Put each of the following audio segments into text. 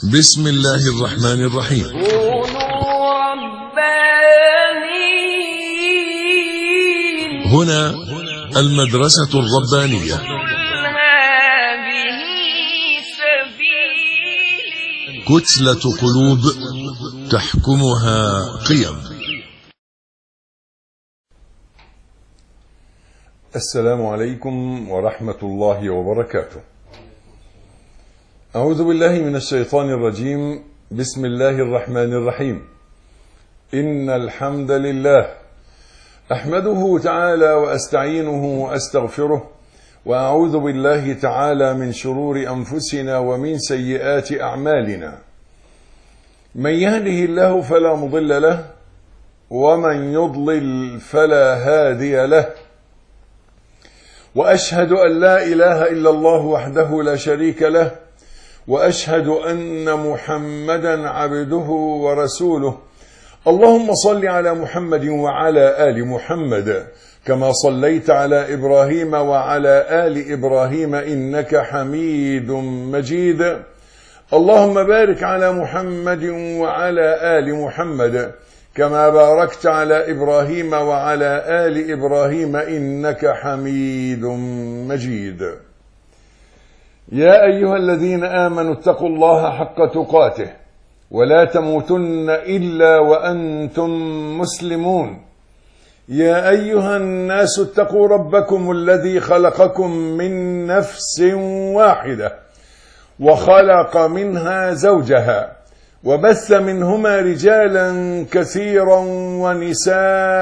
بسم الله الرحمن الرحيم. كونوا ربانيين. هنا المدرسة الربانية. هذه سبيلي. كتلة قلوب تحكمها قيم. السلام عليكم ورحمة الله وبركاته. أعوذ بالله من الشيطان الرجيم. بسم الله الرحمن الرحيم. إن الحمد لله أحمده تعالى وأستعينه وأستغفره، وأعوذ بالله تعالى من شرور أنفسنا ومن سيئات أعمالنا. من يهده الله فلا مضل له، ومن يضلل فلا هادي له، وأشهد أن لا إله إلا الله وحده لا شريك له، وأشهد أن محمدا عبده ورسوله. اللهم صل على محمد وعلى آل محمد كما صليت على إبراهيم وعلى آل إبراهيم إنك حميد مجيد. اللهم بارك على محمد وعلى آل محمد كما باركت على إبراهيم وعلى آل إبراهيم إنك حميد مجيد. يا أيها الذين آمنوا اتقوا الله حق تقاته ولا تموتن إلا وأنتم مسلمون. يا أيها الناس اتقوا ربكم الذي خلقكم من نفس واحدة وخلق منها زوجها وبث منهما رجالا كثيرا ونساء،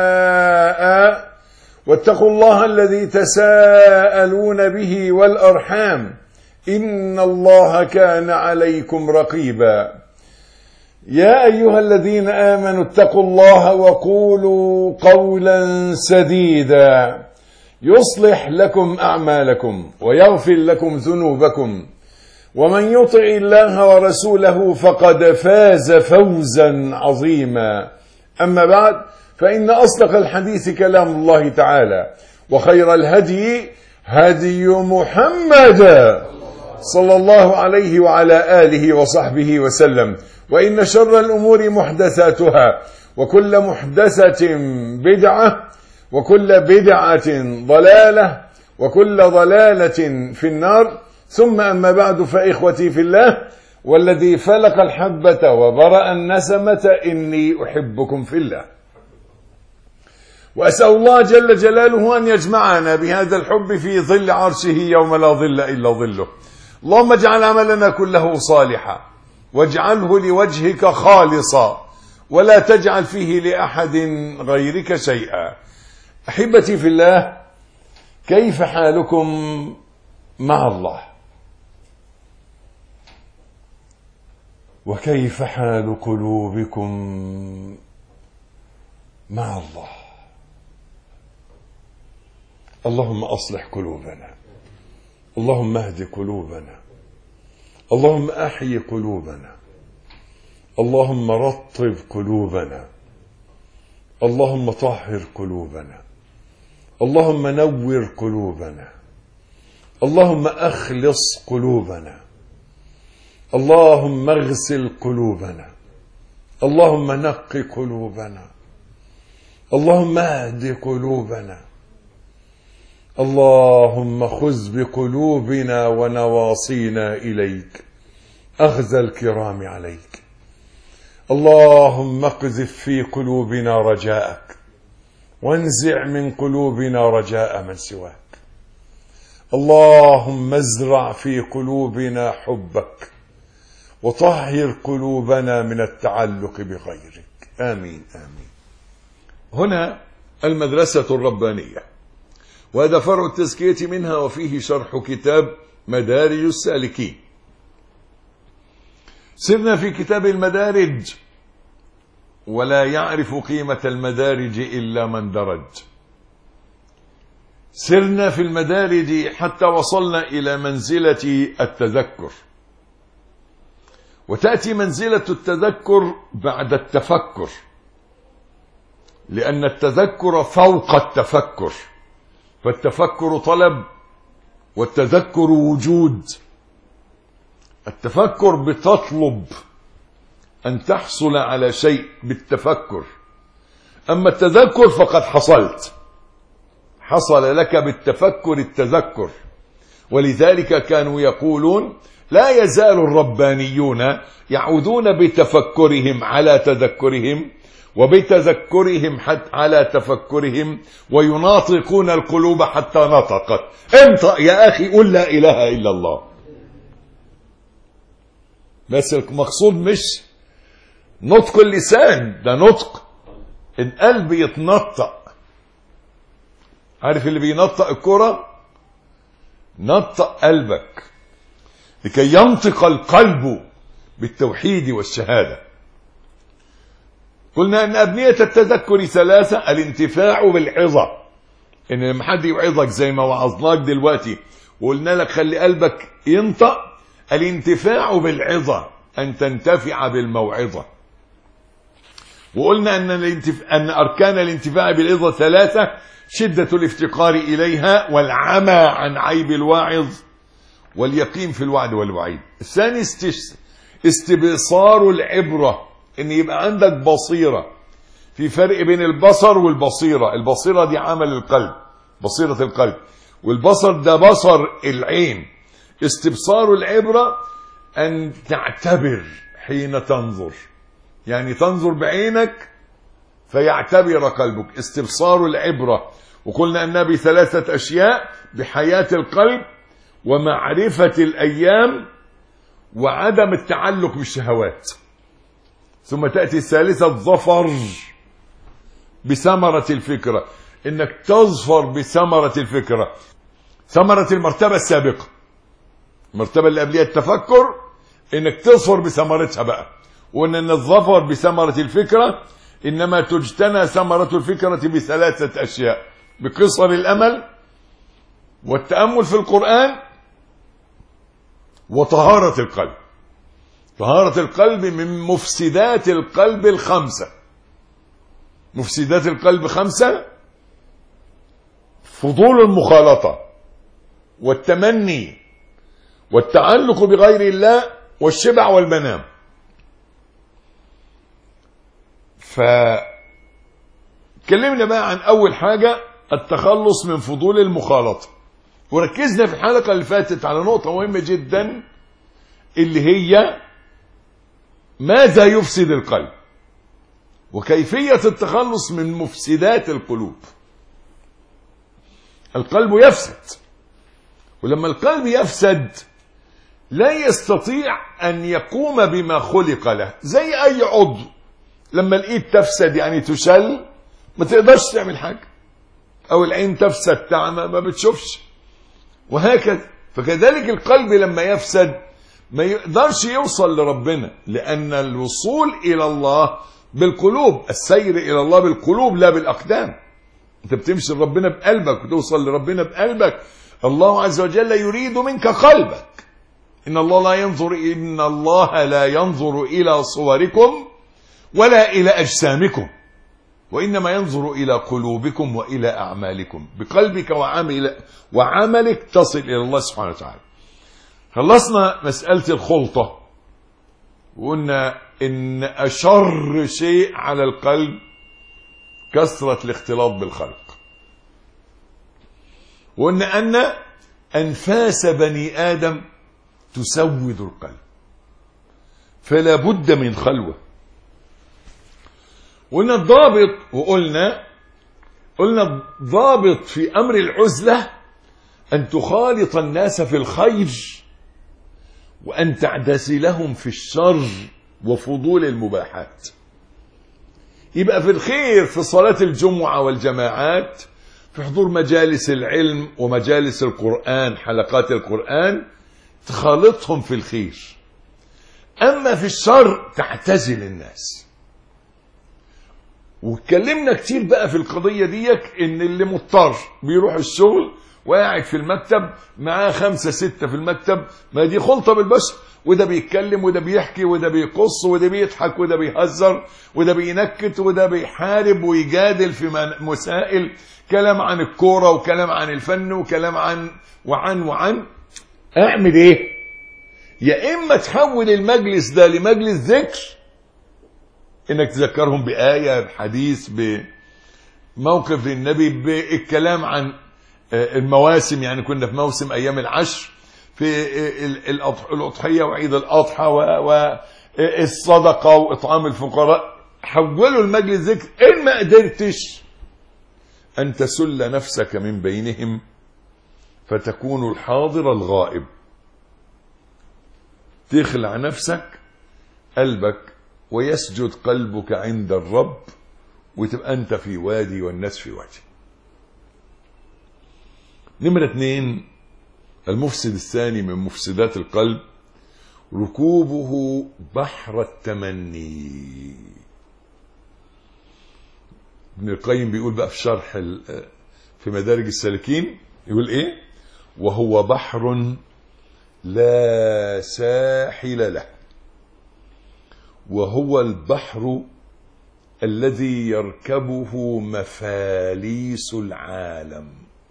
واتقوا الله الذي تساءلون به والأرحام إن الله كان عليكم رقيبا. يا أيها الذين آمنوا اتقوا الله وقولوا قولا سديدا يصلح لكم أعمالكم ويغفر لكم ذنوبكم، ومن يطع الله ورسوله فقد فاز فوزا عظيما. أما بعد، فإن أصدق الحديث كلام الله تعالى، وخير الهدي هدي محمد صلى الله عليه وعلى آله وصحبه وسلم. وإن شر الأمور محدثاتها، وكل محدثة بدعة، وكل بدعة ضلالة، وكل ضلالة في النار. ثم أما بعد، فإخوتي في الله، والذي فلق الحبة وبرأ النسمة إني أحبكم في الله، وأسأل الله جل جلاله أن يجمعنا بهذا الحب في ظل عرشه يوم لا ظل إلا ظله. اللهم اجعل عملنا كله صالحا، واجعله لوجهك خالصا، ولا تجعل فيه لأحد غيرك شيئا. أحبتي في الله، كيف حالكم مع الله؟ وكيف حال قلوبكم مع الله؟ اللهم أصلح قلوبنا، اللهم اهد قلوبنا، اللهم أحيي قلوبنا، اللهم رطب قلوبنا، اللهم طهر قلوبنا، اللهم نور قلوبنا، اللهم أخلص قلوبنا، اللهم اغسل قلوبنا، اللهم نقي قلوبنا، اللهم اهد قلوبنا، اللهم خذ بقلوبنا ونواصينا إليك أخذ الكرام عليك. اللهم اقذف في قلوبنا رجاءك، وانزع من قلوبنا رجاء من سواك. اللهم ازرع في قلوبنا حبك، وطهر قلوبنا من التعلق بغيرك. آمين آمين. هنا المدرسة الربانية، وهذا فرع التزكية منها، وفيه شرح كتاب مدارج السالكين. سرنا في كتاب المدارج، ولا يعرف قيمة المدارج إلا من درج. سرنا في المدارج حتى وصلنا إلى منزلة التذكر، وتأتي منزلة التذكر بعد التفكر، لأن التذكر فوق التفكر، فالتفكر طلب والتذكر وجود. التفكر بتطلب أن تحصل على شيء بالتفكر، أما التذكر فقد حصلت، حصل لك بالتفكر التذكر. ولذلك كانوا يقولون لا يزال الربانيون يعودون بتفكرهم على تذكرهم وبتذكرهم على تفكرهم ويناطقون القلوب حتى نطقت. انطق يا أخي، قل لا إله إلا الله. بس المقصود مش نطق اللسان، ده نطق القلب يتنطق. عارف اللي بينطق الكرة؟ نطق قلبك لكي ينطق القلب بالتوحيد والشهادة. قلنا أن أبنية التذكر ثلاثة: الانتفاع بالعظة، إن لما حد يوعظك زي ما وعظناك دلوقتي وقلنا لك خلي قلبك ينطق، الانتفاع بالعظة أن تنتفع بالموعظة. وقلنا أن أركان الانتفاع بالعظة ثلاثة: شدة الافتقار إليها، والعمى عن عيب الواعظ، واليقين في الوعد والوعيد. الثاني استبصار العبرة، ان يبقى عندك بصيرة. في فرق بين البصر والبصيرة. البصيرة دي عمل القلب، بصيرة القلب، والبصر ده بصر العين. استبصار العبرة ان تعتبر حين تنظر، يعني تنظر بعينك فيعتبر قلبك. استبصار العبرة. وقلنا أنها بثلاثة أشياء: بحياة القلب، ومعرفة الأيام، وعدم التعلق بالشهوات. ثم تأتي الثالثة: الظفر بثمرة الفكرة، إنك تظفر بثمرة الفكرة، ثمرة المرتبة السابقة. المرتبة اللي قبلها التفكر، إنك تظفر بثمرتها بقى. وأن الظفر بثمرة الفكرة إنما تجتنى ثمرة الفكرة بثلاثة أشياء: بقصر الأمل، والتأمل في القرآن، وطهارة القلب. طهارة القلب من مفسدات القلب الخمسة. مفسدات القلب خمسة: فضول المخالطة، والتمني، والتعلق بغير الله، والشبع والمنام. فكلمنا بقى عن أول حاجة: التخلص من فضول المخالطة. وركزنا في الحلقة اللي فاتت على نقطة مهمة جدا، اللي هي ماذا يفسد القلب، وكيفية التخلص من مفسدات القلوب. القلب يفسد، ولما القلب يفسد لا يستطيع أن يقوم بما خلق له. زي أي عضو، لما الإيد تفسد يعني تشل، ما تقدرش تعمل حاجة. أو العين تفسد تعمى، ما بتشوفش، وهكذا. فكذلك القلب لما يفسد ما يقدرش يوصل لربنا، لأن الوصول إلى الله بالقلوب، السير إلى الله بالقلوب لا بالأقدام. أنت بتمشي لربنا بقلبك وتوصل لربنا بقلبك. الله عز وجل يريد منك قلبك. إن الله لا ينظر إلى صوركم ولا إلى أجسامكم، وإنما ينظر إلى قلوبكم وإلى أعمالكم. بقلبك وعملك تصل إلى الله سبحانه وتعالى. خلصنا مسألة الخلطة، وقلنا إن أشر شيء على القلب كثرة الاختلاط بالخلق. وقلنا أن أنفاس بني آدم تسود القلب، فلا بد من خلوة. قلنا الضابط، وقلنا الضابط في أمر العزلة أن تخالط الناس في الخير، وأن تعتزلهم في الشر وفضول المباحات. يبقى في الخير في صلاة الجمعة والجماعات، في حضور مجالس العلم ومجالس القرآن، حلقات القرآن، تخالطهم في الخير. أما في الشر تعتزل الناس. واتكلمنا كتير بقى في القضية ديك، ان اللي مضطر بيروح الشغل وقاعد في المكتب معاه 5 6 في المكتب، ما دي خلطة بالبشر، وده بيتكلم وده بيحكي وده بيقص وده بيضحك وده بيهزر وده بينكت وده بيحارب ويجادل في مسائل، كلام عن الكورة وكلام عن الفن وكلام عن. اعمل ايه؟ يا إما تحول المجلس ده لمجلس ذكر، إنك تذكرهم بآية، بحديث، بموقف للنبي، بالكلام عن المواسم. يعني كنا في موسم أيام العشر، في الأضحية وعيد الأضحى والصدقة وإطعام الفقراء. حولوا المجلس ذكر. إن ما قدرتش أن تسل نفسك من بينهم فتكون الحاضر الغائب، تخلع نفسك قلبك ويسجد قلبك عند الرب، وتبقى أنت في وادي والناس في وادي. نمرة 2، المفسد الثاني من مفسدات القلب ركوبه بحر التمني. ابن القيم بيقول بقى في شرح في مدارج السالكين، يقول ايه؟ وهو بحر لا ساحل له، وهو البحر الذي يركبه مفاليس العالم.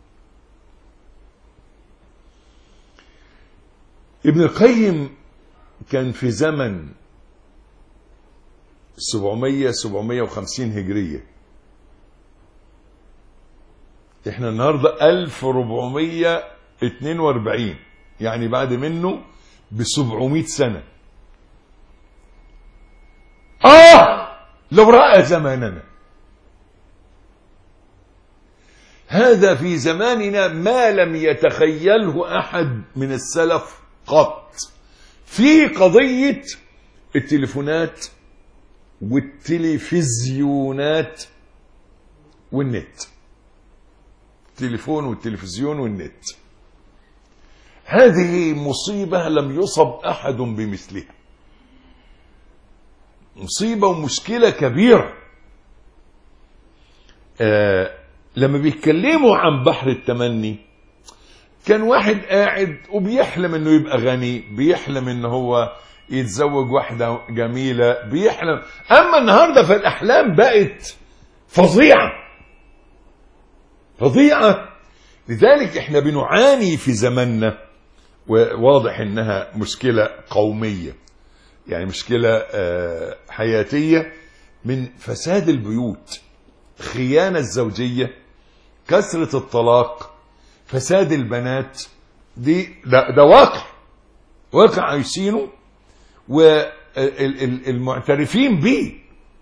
ابن القيم كان في زمن 750 هجرية، احنا النهاردة 1442، يعني بعد منه ب700 سنة. لو رأى زماننا هذا في زماننا ما لم يتخيله أحد من السلف قط، في قضية التليفونات والتلفزيونات والنت. التليفون والتلفزيون والنت، هذه مصيبة لم يصب أحد بمثلها، مصيبة ومشكلة كبيرة. لما بيتكلموا عن بحر التمني، كان واحد قاعد وبيحلم انه يبقى غني، بيحلم انه هو يتزوج واحدة جميلة، بيحلم. اما النهاردة فالاحلام بقت فظيعة فظيعة. لذلك احنا بنعاني في زماننا، وواضح انها مشكلة قومية، يعني مشكلة حياتية، من فساد البيوت، خيانة الزوجية، كثرة الطلاق، فساد البنات. ده واقع عايشينه والمعترفين به.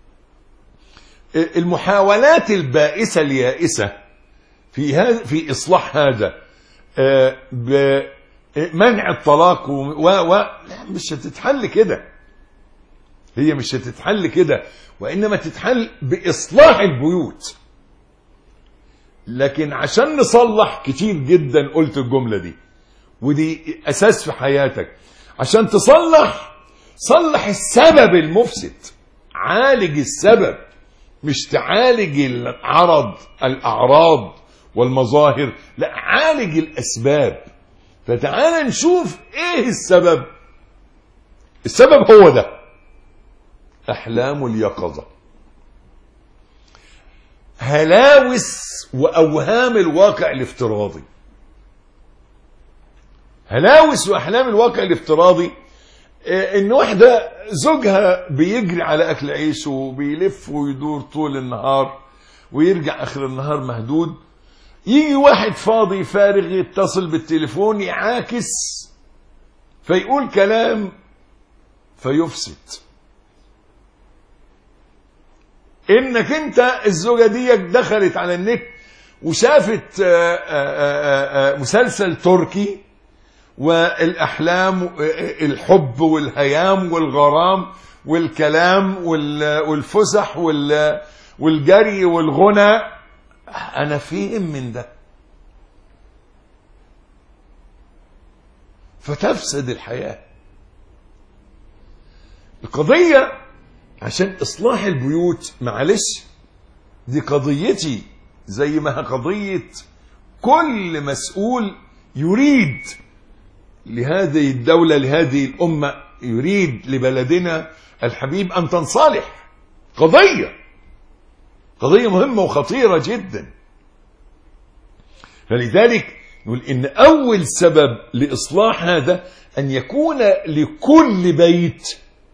المحاولات البائسة اليائسة في إصلاح هذا، بمنع الطلاق لا، مش هتتحل كده، هي مش هتتحل كده، وإنما تتحل بإصلاح البيوت. لكن عشان نصلح، كتير جدا قلت الجملة دي، ودي أساس في حياتك. عشان صلح السبب المفسد، عالج السبب، مش تعالج الأعراض والمظاهر، لا، عالج الأسباب. فتعال نشوف ايه السبب. السبب هو ده، أحلام اليقظة، هلاوس وأوهام الواقع الافتراضي. هلاوس وأحلام الواقع الافتراضي، إن واحدة زوجها بيجري على أكل عيشه وبيلف ويدور طول النهار ويرجع آخر النهار مهدود، يجي واحد فاضي فارغ يتصل بالتليفون يعاكس فيقول كلام فيفسد. انك انت الزوجة دي دخلت على النت وشافت مسلسل تركي، والأحلام، الحب والهيام والغرام والكلام والفسح والجري والغنى. أنا فين من ده؟ فتفسد الحياة. القضية عشان إصلاح البيوت، معلش، دي قضيتي زي ما هي قضية كل مسؤول يريد لهذه الدولة، لهذه الأمة، يريد لبلدنا الحبيب أن تنصلح. قضية مهمة وخطيرة جدا. فلذلك نقول إن أول سبب لإصلاح هذا أن يكون لكل بيت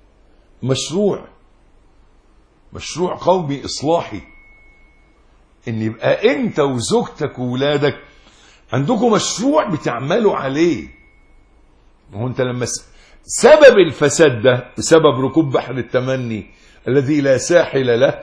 مشروع قومي إصلاحي، إن يبقى أنت وزوجتك وولادك عندكم مشروع بتعملوا عليه. هو أنت لما سبب الفساد ده بسبب ركوب بحر التمني الذي لا ساحل له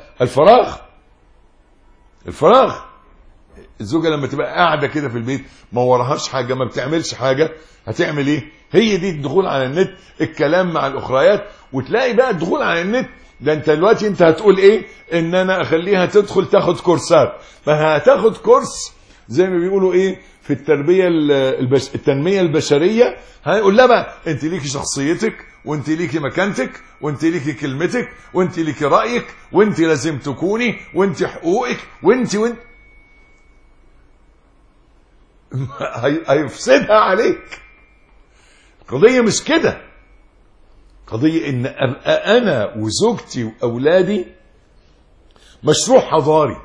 الفراغ. الزوجة لما تبقى قاعدة كده في البيت ما وراهاش حاجة، ما بتعملش حاجة، هتعمل ايه؟ هي دي الدخول على النت، الكلام مع الأخريات. وتلاقي بقى الدخول على النت ده انت دلوقتي انت هتقول ايه؟ ان انا اخليها تدخل تاخد كورسات. ما هتاخد كورس زي ما بيقولوا ايه في التربية التنمية البشرية، هيقول لها بقى انت ليكي شخصيتك، وانت ليكي مكانتك، وانت ليكي كلمتك، وانت ليكي رأيك، وانت لازم تكوني، وانت حقوقك، وانت هيفسدها عليك. القضية مش كده، قضية ان ابقى انا وزوجتي واولادي مشروع حضاري،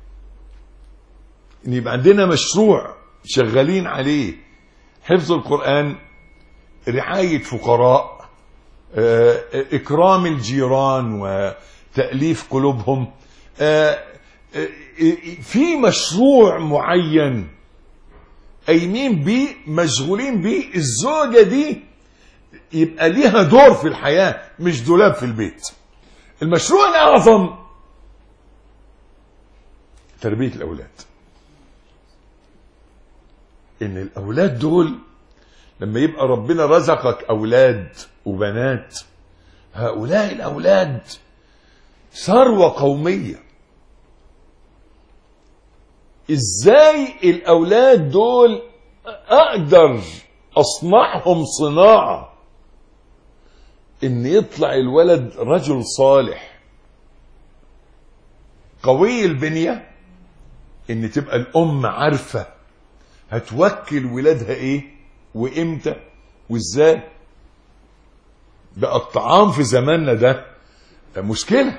ان يبقى عندنا مشروع شغالين عليه، حفظ القرآن، رعاية فقراء، اكرام الجيران وتأليف قلوبهم، في مشروع معين قايمين بيه مشغولين بيه. الزوجة دي يبقى ليها دور في الحياة، مش دولاب في البيت. المشروع الأعظم تربية الأولاد، إن الأولاد دول لما يبقى ربنا رزقك أولاد وبنات، هؤلاء الأولاد ثروة قومية. إزاي الأولاد دول أقدر أصنعهم صناعة؟ إن يطلع الولد رجل صالح قوي البنية، إن تبقى الأم عارفة هتوكل ولادها إيه وإمتى وإزاي. بقى الطعام في زماننا ده مشكلة.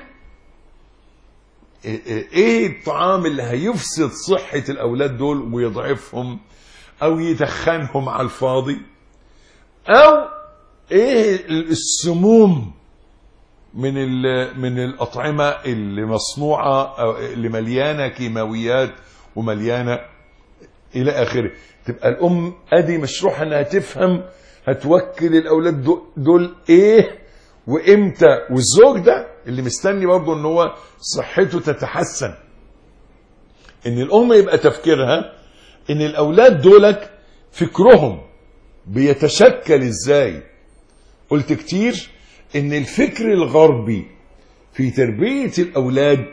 إيه الطعام اللي هيفسد صحة الأولاد دول ويضعفهم أو يدخنهم على الفاضي، أو إيه السموم من الأطعمة اللي مصنوعة أو اللي مليانة كيماويات ومليانة إلى آخره. تبقى الأم أدي مشروعها أنها تفهم هتوكل الأولاد دول إيه وإمتى. والزوج ده اللي مستني برضه أن هو صحته تتحسن، أن الأم يبقى تفكيرها أن الأولاد دولك فكرهم بيتشكل إزاي. قلت كتير أن الفكر الغربي في تربية الأولاد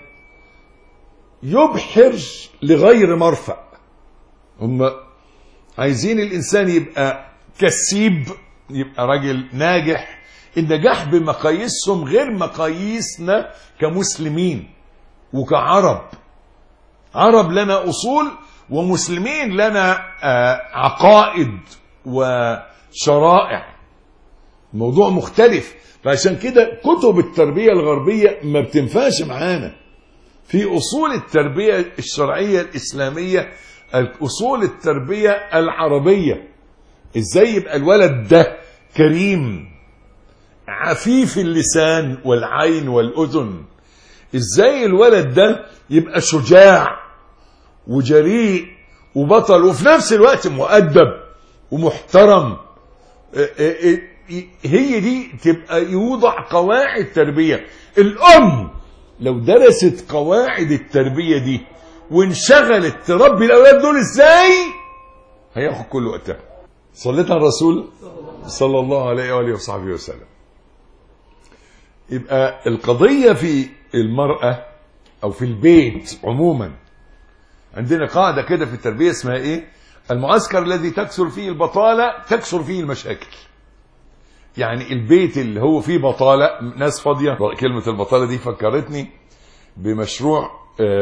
يبحر لغير مرفأ. هم عايزين الإنسان يبقى كسيب، يبقى راجل ناجح. النجاح بمقاييسهم غير مقاييسنا كمسلمين وكعرب. عرب لنا أصول، ومسلمين لنا عقائد وشرائع، موضوع مختلف. فعشان كده كتب التربية الغربية ما بتنفعش معانا. في أصول التربية الشرعية الإسلامية، أصول التربية العربية. إزاي يبقى الولد ده كريم عفيف اللسان والعين والأذن، إزاي الولد ده يبقى شجاع وجريء وبطل وفي نفس الوقت مؤدب ومحترم. هي دي تبقى يوضع قواعد تربية. الأم لو درست قواعد التربية دي وانشغلت تربي الأولاد دول إزاي، هياخد كل وقتها. صليت على الرسول صلى الله عليه وآله وصحبه وسلم. يبقى القضية في المرأة أو في البيت عموما، عندنا قاعدة كده في التربية اسمها إيه؟ المعسكر الذي تكثر فيه البطالة تكثر فيه المشاكل. يعني البيت اللي هو فيه بطالة، ناس فاضية. كلمة البطالة دي فكرتني بمشروع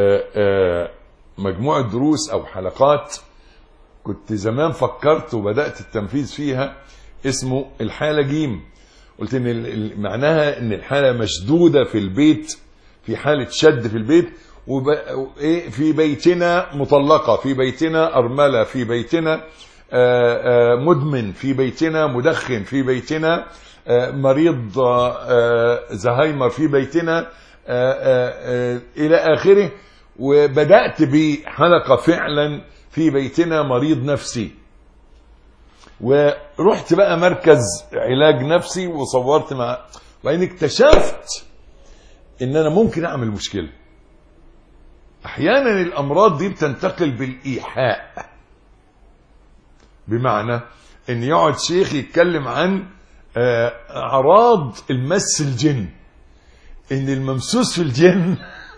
مجموعة دروس أو حلقات كنت زمان فكرت وبدأت التنفيذ فيها، اسمه الحالة جيم. قلت إن معناها إن الحالة مشدودة في البيت، في حالة شد في البيت، في بيتنا مطلقة، في بيتنا أرملة، في بيتنا مدمن، في بيتنا مدخن، في بيتنا مريض زهايمر، في بيتنا إلى آخره. وبدأت بحلقة فعلا في بيتنا مريض نفسي، ورحت بقى مركز علاج نفسي وصورت مع، وبعدين اكتشفت ان انا ممكن اعمل مشكلة. احيانا الامراض دي بتنتقل بالايحاء، بمعنى ان يقعد شيخ يتكلم عن اعراض المس الجن، ان الممسوس في الجن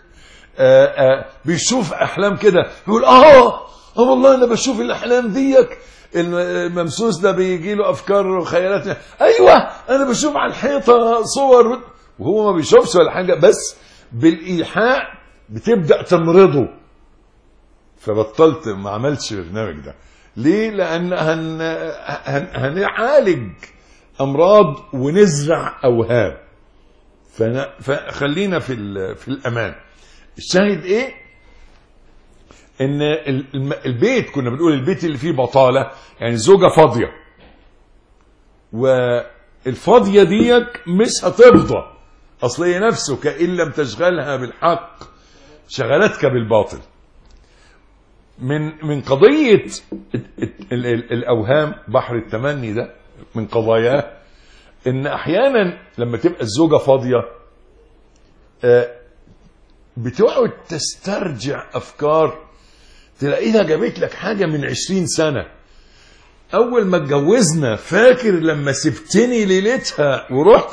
بيشوف احلام كده، يقول والله انا بشوف الاحلام ديك، الممسوس ده بيجي له افكار وخيالات، ايوه انا بشوف على الحيطه صور، وهو ما بيشوفش ولا حاجه، بس بالايحاء بتبدا تمرضه. فبطلت، ما عملتش البرنامج ده. ليه؟ لان هنعالج امراض ونزرع اوهام، فخلينا في الامان. الشاهد ايه؟ ان البيت، كنا بنقول البيت اللي فيه بطالة، يعني زوجة فاضية، والفاضية ديك مش هتفضى، اصل هي نفسك ان لم تشغلها بالحق شغلتك بالباطل. من قضية الاوهام، بحر التمني ده من قضاياه، ان احيانا لما تبقى الزوجة فاضية بتقعد تسترجع افكار، تلاقيها جابت لك حاجة من 20 سنة. اول ما اتجوزنا فاكر لما سبتني ليلتها ورحت،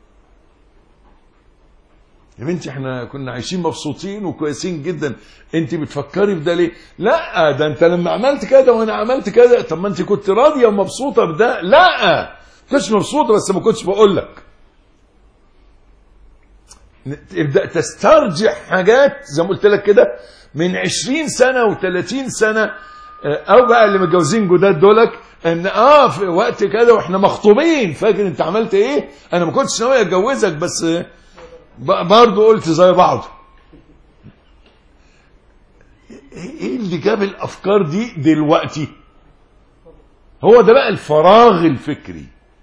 يا بنتي احنا كنا عايشين مبسوطين وكويسين جدا، انت بتفكري في ده ليه؟ لا ده انت لما عملت كده وانا عملت كده. طب ما انت كنت راضية ومبسوطة بده. لا كنتش مبسوطة بس ما كنتش بقول لك. تبدأ تسترجع حاجات زي ما قلت لك كده من 20 سنة و30 سنة، او بقى اللي متجوزين جداد دولك، ان في وقت كده واحنا مخطوبين فاكر انت عملت ايه؟ انا ما كنتش ناوي اتجوزك بس برضه قلت زي بعض. ايه اللي جاب الافكار دي دلوقتي؟ هو ده بقى الفراغ الفكري.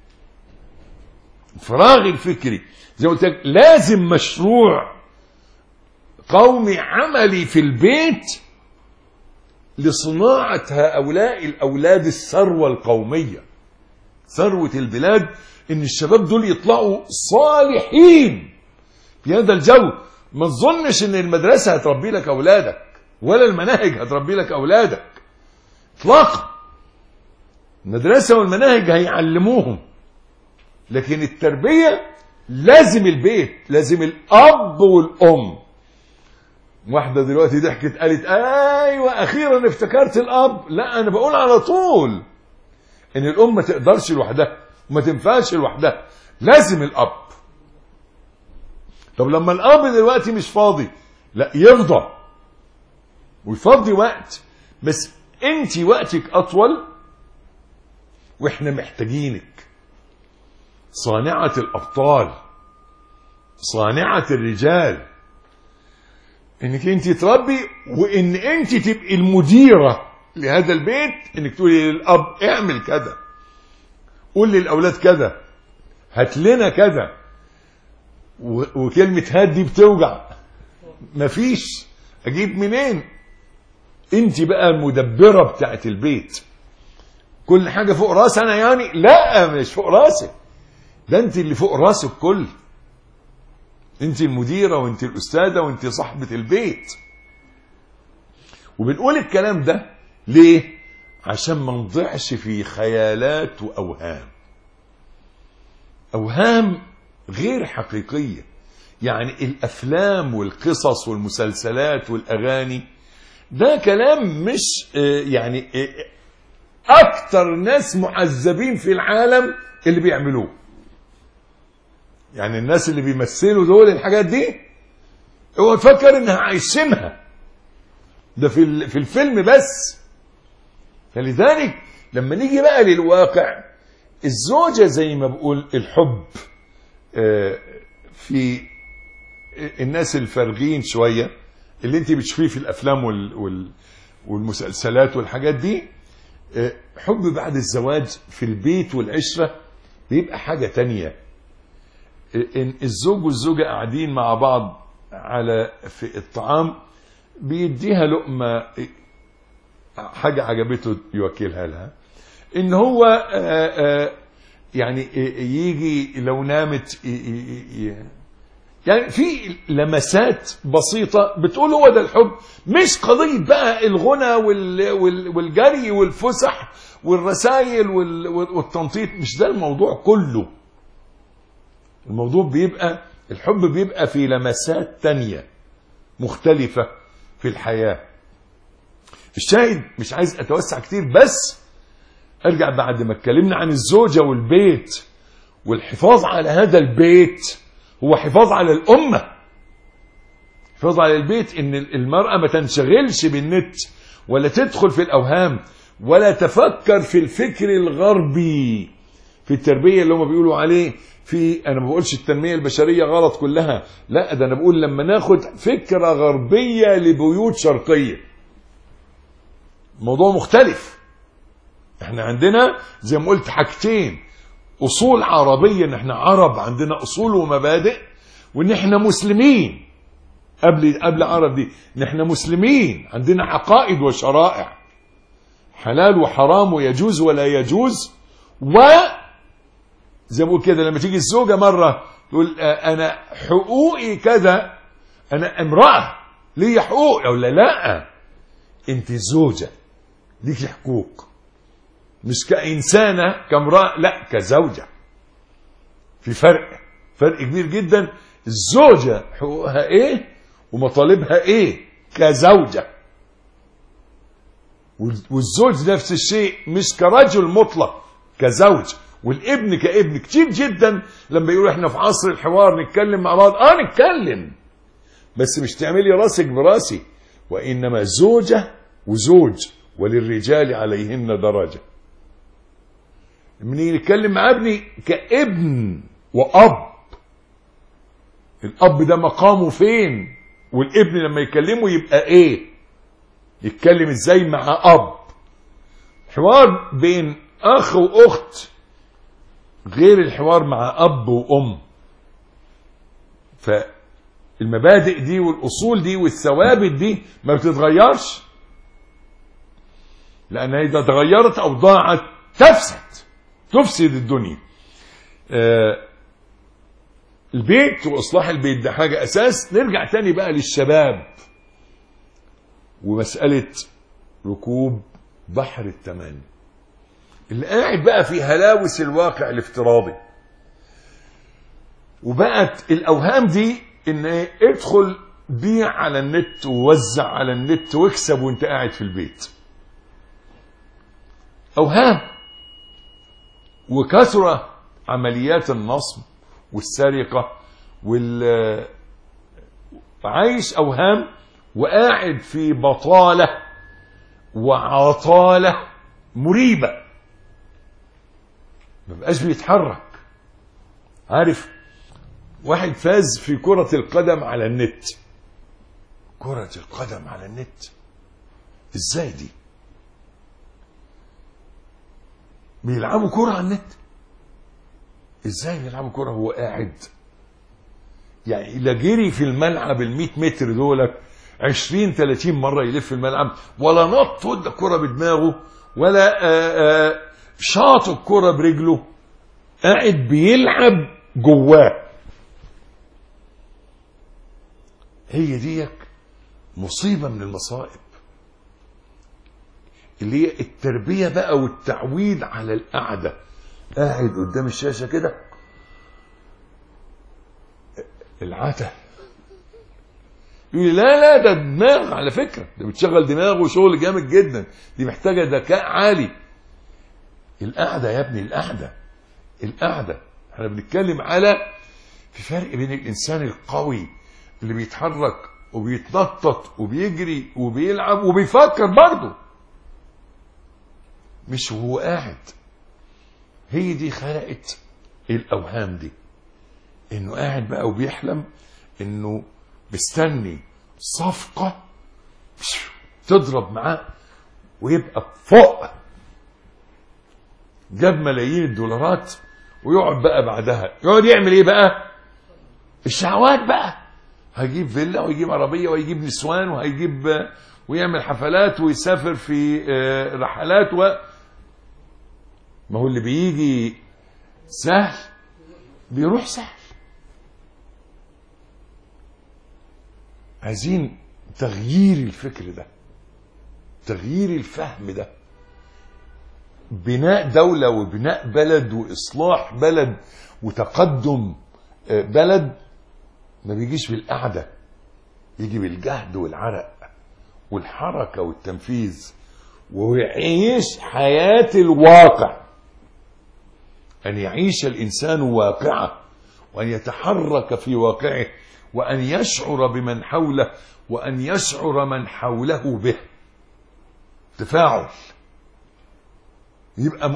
الفراغ الفكري زي ما قلت لك، لازم مشروع قومي عملي في البيت لصناعة هؤلاء الأولاد الثروة القومية، ثروة البلاد، إن الشباب دول يطلعوا صالحين في هذا الجو. ما تظنش إن المدرسة هتربي لك أولادك ولا المناهج هتربي لك أولادك إطلاقا. المدرسة والمناهج هيعلموهم، لكن التربية لازم البيت، لازم الأب والأم. واحدة دلوقتي ضحكت قالت ايوه اخيرا افتكرت الاب. لا انا بقول على طول ان الام ما تقدرش لوحدها وما تنفعش لوحدها، لازم الاب. طب لما الاب دلوقتي مش فاضي، لا يفضى ويفضي وقت، بس انت وقتك اطول واحنا محتاجينك. صانعة الابطال، صانعة الرجال، انك انت تربي، وان انت تبقي المديرة لهذا البيت، انك تقولي للاب اعمل كذا، قول للاولاد كذا، هات لنا كذا. وكلمة هات دي بتوجع، مفيش اجيب منين؟ انت بقى المدبرة بتاعت البيت. كل حاجة فوق راس انا يعني؟ لا مش فوق راسك، ده انت اللي فوق راس الكل. انت المديرة وانت الأستاذة وانت صاحبة البيت. وبنقول الكلام ده ليه؟ عشان ما نضيعش في خيالات وأوهام، أوهام غير حقيقية. يعني الأفلام والقصص والمسلسلات والأغاني ده كلام مش يعني أكتر ناس معذبين في العالم اللي بيعملوه. يعني الناس اللي بيمثلوا دول الحاجات دي هو تفكر انها عايشينها، ده في الفيلم بس. فلذلك لما نيجي بقى للواقع، الزوجة زي ما بقول الحب في الناس الفارغين شوية اللي انت بتشوفيه في الافلام والمسلسلات والحاجات دي. حب بعد الزواج في البيت والعشرة بيبقى حاجة تانية. إن الزوج والزوجة قاعدين مع بعض في الطعام، بيديها لقمة حاجة عجبته يوكلها لها، إن هو يعني يجي لو نامت يعني في لمسات بسيطة بتقول هو ده الحب. مش قضية بقى الغنى والجري والفسح والرسائل والتنطيط، مش ده الموضوع كله. الموضوع بيبقى الحب بيبقى في لمسات تانية مختلفة في الحياة. الشاهد مش عايز أتوسع كتير، بس أرجع بعد ما اتكلمنا عن الزوجة والبيت والحفاظ على هذا البيت هو حفاظ على الأمة. حفاظ على البيت إن المرأة ما تنشغلش بالنت ولا تدخل في الأوهام ولا تفكر في الفكر الغربي في التربية اللي هم بيقولوا عليه. أنا ما بقولش التنمية البشرية غلط كلها، لا، ده أنا بقول لما ناخد فكرة غربية لبيوت شرقية موضوع مختلف. احنا عندنا زي ما قلت حاجتين: أصول عربية، ان احنا عرب عندنا أصول ومبادئ، وان احنا مسلمين. قبل عرب دي ان احنا مسلمين عندنا عقائد وشرائع، حلال وحرام ويجوز ولا يجوز. زي ما بقول كده لما تيجي الزوجة مرة تقول أنا حقوقي كذا، أنا امرأة لي حقوق، أو لا، أنت زوجة ليك حقوق، مش كإنسانة كامرأة، لا، كزوجة. في فرق كبير جدا. الزوجة حقوقها ايه ومطالبها ايه كزوجة، والزوج نفس الشيء، مش كرجل مطلق، كزوج. والابن كابن. كتير جدا لما يقولوا احنا في عصر الحوار نتكلم مع بعض، نتكلم، بس مش تعملي راسك براسي، وإنما زوجة وزوج، وللرجال عليهن درجة. من نتكلم مع ابني كابن وأب، الأب ده مقامه فين، والابن لما يكلمه يبقى ايه، يتكلم ازاي مع أب. حوار بين أخ وأخت غير الحوار مع أب وأم. فالمبادئ دي والأصول دي والثوابت دي ما بتتغيرش، لأنها إذا تغيرت أو ضاعت تفسد الدنيا. البيت وإصلاح البيت ده حاجة أساس. نرجع تاني بقى للشباب ومسألة ركوب بحر التماني، اللي قاعد بقى في هلاوس الواقع الافتراضي، وبقت الأوهام دي إن ادخل بيع على النت ووزع على النت واكسب وانت قاعد في البيت. أوهام، وكثرة عمليات النصب والسرقة عايش أوهام، وقاعد في بطالة وعطالة مريبة، ما بقاش بيتحرك. عارف واحد فاز في كرة القدم على النت. كرة القدم على النت ازاي دي؟ بيلعبوا كرة على النت ازاي؟ بيلعبوا كرة هو قاعد؟ يعني لا جري في الملعب 100 متر دولك 20-30 مرة يلف الملعب، ولا نط ود الكرة بدماغه، ولا شاط الكرة برجله، قاعد بيلعب جواه. هي ديك مصيبة من المصائب، اللي هي التربية بقى والتعويد على القعدة، قاعد قدام الشاشة كده، العته يقول لا ده دماغ، على فكرة ده بتشغل دماغه وشغل جامد جدا، دي محتاجة ذكاء عالي. القعدة يا ابني، القعدة احنا بنتكلم على في فرق بين الإنسان القوي اللي بيتحرك وبيتنطط وبيجري وبيلعب وبيفكر برضه، مش هو قاعد. هي دي خلقت الأوهام دي، انه قاعد بقى وبيحلم انه مستني صفقة تضرب معاه ويبقى فوق، جاب ملايين الدولارات، ويقعد بقى بعدها يقعد يعمل ايه بقى؟ الشهوات بقى. هيجيب فيلا ويجيب عربية ويجيب نسوان وهيجيب ويعمل حفلات ويسافر في رحلات ما هو اللي بيجي سهل بيروح سهل. عايزين تغيير الفكر ده، تغيير الفهم ده، بناء دولة وبناء بلد وإصلاح بلد وتقدم بلد ما بيجيش بالقعدة، يجي بالجهد والعرق والحركة والتنفيذ، ويعيش حياة الواقع. أن يعيش الإنسان واقعه، وأن يتحرك في واقعه، وأن يشعر بمن حوله، وأن يشعر من حوله به. تفاعل، يبقى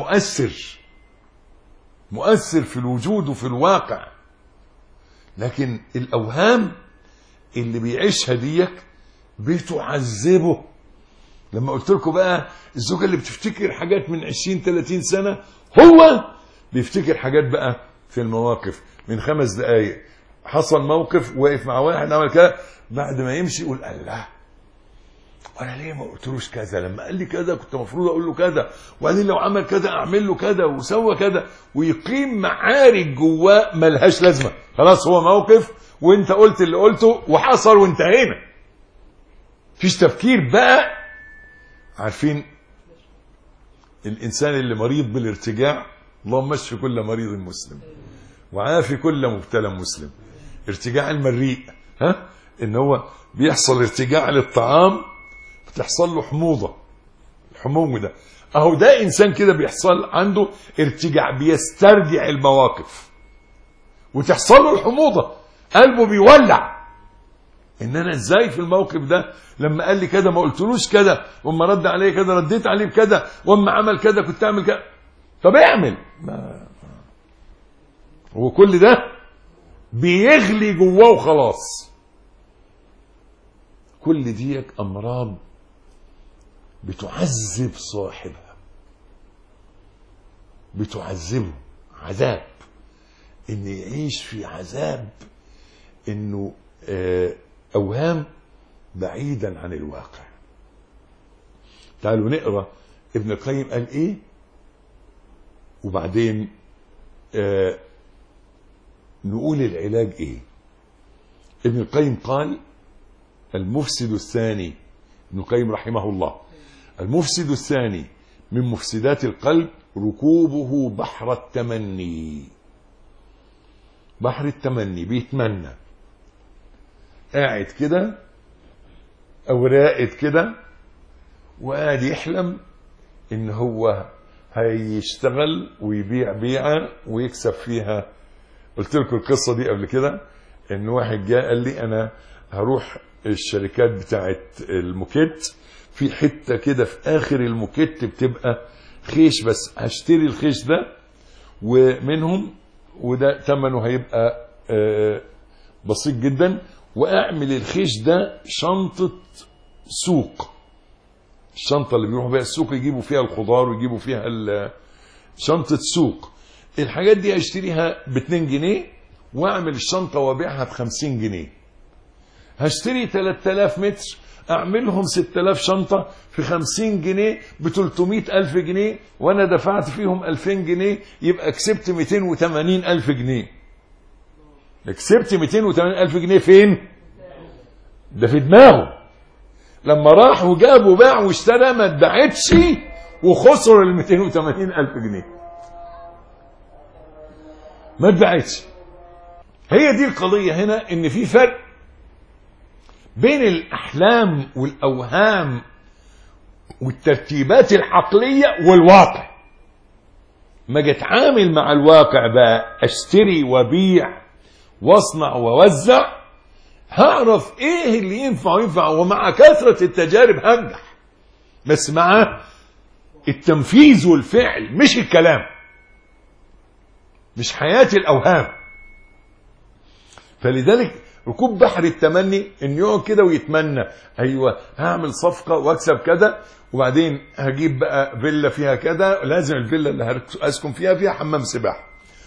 مؤثر في الوجود وفي الواقع. لكن الأوهام اللي بيعيشها ديك بتعذبه. لما قلت لكم بقى الزوجة اللي بتفتكر حاجات من 20-30 سنة، هو بيفتكر حاجات بقى في المواقف من 5 دقايق. حصل موقف واقف مع واحد عمل كده، بعد ما يمشي يقول الله وانا ليه ما قلتلوش كذا؟ لما قال لي كذا كنت المفروض اقول له كذا، وبعدين لو عمل كذا اعمل له كذا وسوى كذا، ويقيم معارك جواه ملهاش لازمه. خلاص هو موقف وانت قلت اللي قلته وحصل وانتهينا، مفيش تفكير بقى. عارفين الانسان اللي مريض بالارتجاع، اللهم اشف كل مريض مسلم وعافي كل مبتلى مسلم. ارتجاع المريء، ان هو بيحصل ارتجاع للطعام، بتحصل له حموضة. الحموم ده اهو ده انسان كده بيحصل عنده ارتجاع، بيسترجع المواقف وتحصل له الحموضة، قلبه بيولع. ان انا ازاي في الموقف ده لما قال لي كده ما قلتلوش كده، واما رد عليه كده رديت عليه بكده، واما عمل كده كنت اعمل كده. طب اعمل هو كل ده بيغلي جواه وخلاص. كل ديك امراض بتعذب صاحبها، بتعذبه عذاب، ان يعيش في عذاب، انه اوهام بعيدا عن الواقع. تعالوا نقرا ابن القيم قال ايه، وبعدين نقول العلاج ايه. ابن القيم قال المفسد الثاني، ابن القيم رحمه الله، المفسد الثاني من مفسدات القلب ركوبه بحر التمني. بحر التمني، بيتمنى، قاعد كده او راقد كده وقاعد يحلم ان هو هيشتغل ويبيع بيعة ويكسب فيها. قلت لكم القصة دي قبل كده، ان واحد جاء قال لي انا هروح الشركات بتاعت الموكيت، في حتة كده في اخر الموكيت بتبقى خيش، بس هشتري الخيش ده ومنهم، وده ثمنه هيبقى بسيط جدا، واعمل الخيش ده شنطة سوق. الشنطة اللي بيروحوا بيها السوق يجيبوا فيها الخضار ويجيبوا فيها شنطة سوق. الحاجات دي هشتريها ب2 جنيه واعمل الشنطة وابيعها ب50 جنيه. هشتري 3000 متر اعملهم 6000 شنطة في 50 جنيه ب300,000 جنيه، وانا دفعت فيهم 2000 جنيه، يبقى كسبت 280,000 جنيه. كسبت 280,000 جنيه فين؟ ده في دماغه. لما راح وجاب وباع واشترى ما اتباعتش وخسر 280,000 جنيه، ما اتباعتش. هي دي القضية هنا، ان في فرق بين الاحلام والاوهام والترتيبات العقلية والواقع. ما جيت عامل مع الواقع بقى، اشتري وبيع واصنع ووزع، هعرف ايه اللي ينفع، ومع كثرة التجارب هنجح، بس مع التنفيذ والفعل، مش الكلام، مش حياة الأوهام. فلذلك ركوب بحر التمني ان يقعد كده ويتمنى، ايوه هعمل صفقه واكسب كذا، وبعدين هجيب بقى فيلا فيها كذا، لازم الفيلا اللي هسكن فيها حمام سباحه،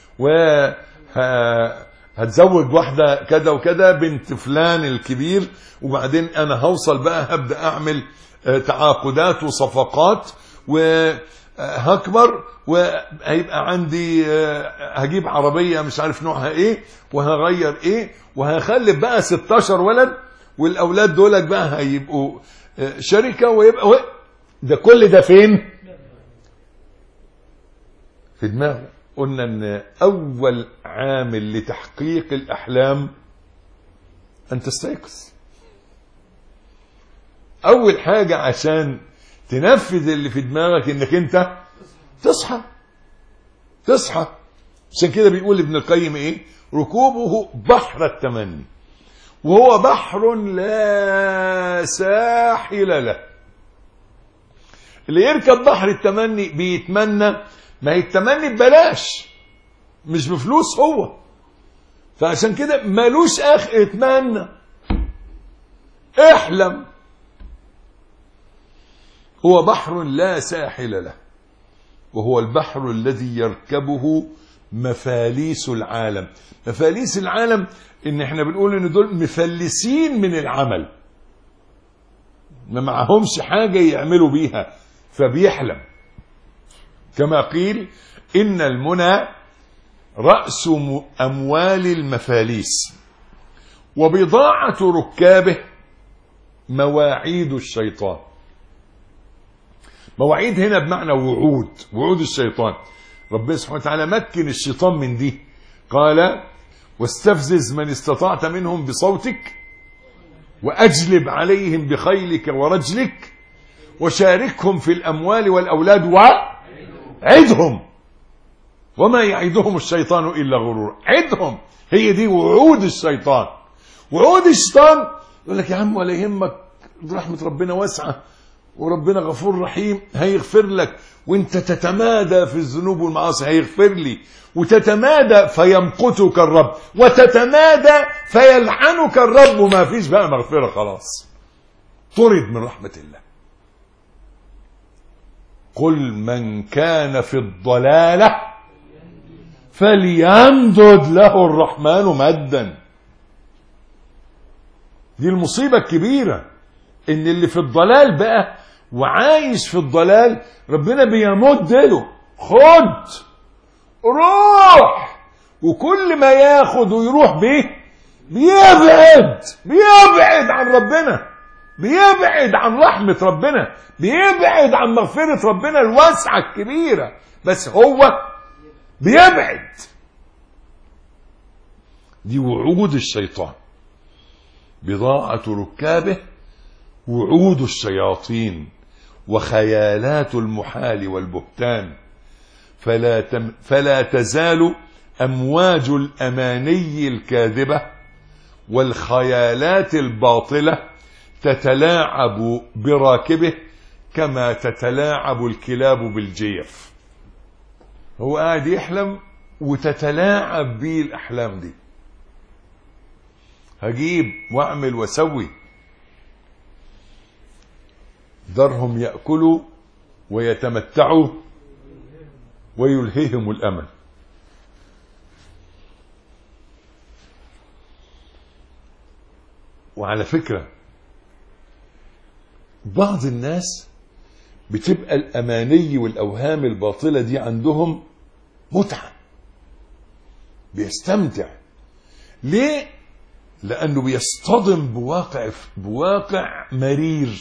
هتزوج واحده كذا وكذا بنت فلان الكبير، وبعدين انا هوصل بقى هبدا اعمل تعاقدات وصفقات وهكبر، وهيبقى عندي هجيب عربيه مش عارف نوعها ايه، وهغير ايه، وهخلف بقى 16 ولد، والاولاد دولك بقى هيبقوا شركه، ويبقى ده كل ده فين؟ في دماغه. قلنا ان اول عامل لتحقيق الاحلام ان تستيقظ. اول حاجه عشان تنفذ اللي في دماغك انك انت تصحى. عشان كده بيقول ابن القيم ايه؟ ركوبه بحر التمني، وهو بحر لا ساحل له. اللي يركب بحر التمني بيتمنى، ما هي التمني ببلاش مش بفلوس هو، فعشان كده مالوش اتمنى، احلم. هو بحر لا ساحل له، وهو البحر الذي يركبه مفاليس العالم. مفاليس العالم ان احنا بنقول ان دول مفلسين من العمل، ما معهمش حاجة يعملوا بيها، فبيحلم. كما قيل إن المنى رأس أموال المفاليس، وبضاعة ركابه مواعيد الشيطان. مواعيد هنا بمعنى وعود الشيطان. ربنا سبحانه وتعالى مكن الشيطان من دي، قال واستفزز من استطعت منهم بصوتك وأجلب عليهم بخيلك ورجلك وشاركهم في الأموال والأولاد وعدهم وما يعدهم الشيطان إلا غرورا. عدهم، هي دي وعود الشيطان. وعود الشيطان يقول لك يا عم ولا يهمك، رحمة ربنا واسعة وربنا غفور رحيم، هيغفر لك، وانت تتمادى في الذنوب والمعاصي هيغفر لي، وتتمادى فيمقتك الرب، وتتمادى فيلعنك الرب، وما فيش بقى مغفرة، خلاص طرد من رحمة الله. قل من كان في الضلالة فليمدد له الرحمن مدا. دي المصيبة الكبيرة، ان اللي في الضلال بقى وعايش في الضلال ربنا بيمد له، خد روح، وكل ما ياخد ويروح بيه بيبعد عن ربنا، بيبعد عن رحمة ربنا، بيبعد عن مغفرة ربنا الواسعة الكبيرة، بس هو بيبعد. دي وعود الشيطان. بضاعة ركابه وعود الشياطين وخيالات المحال والبهتان. فلا تزال أمواج الأماني الكاذبة والخيالات الباطلة تتلاعب براكبه كما تتلاعب الكلاب بالجيف. هو قاعد يحلم وتتلاعب به الأحلام دي، هجيب واعمل وسوي، ذرهم يأكلوا ويتمتعوا ويلهيهم الأمل. وعلى فكرة بعض الناس بتبقى الأماني والأوهام الباطلة دي عندهم متعة، بيستمتع. ليه؟ لأنه بيصطدم بواقع مرير،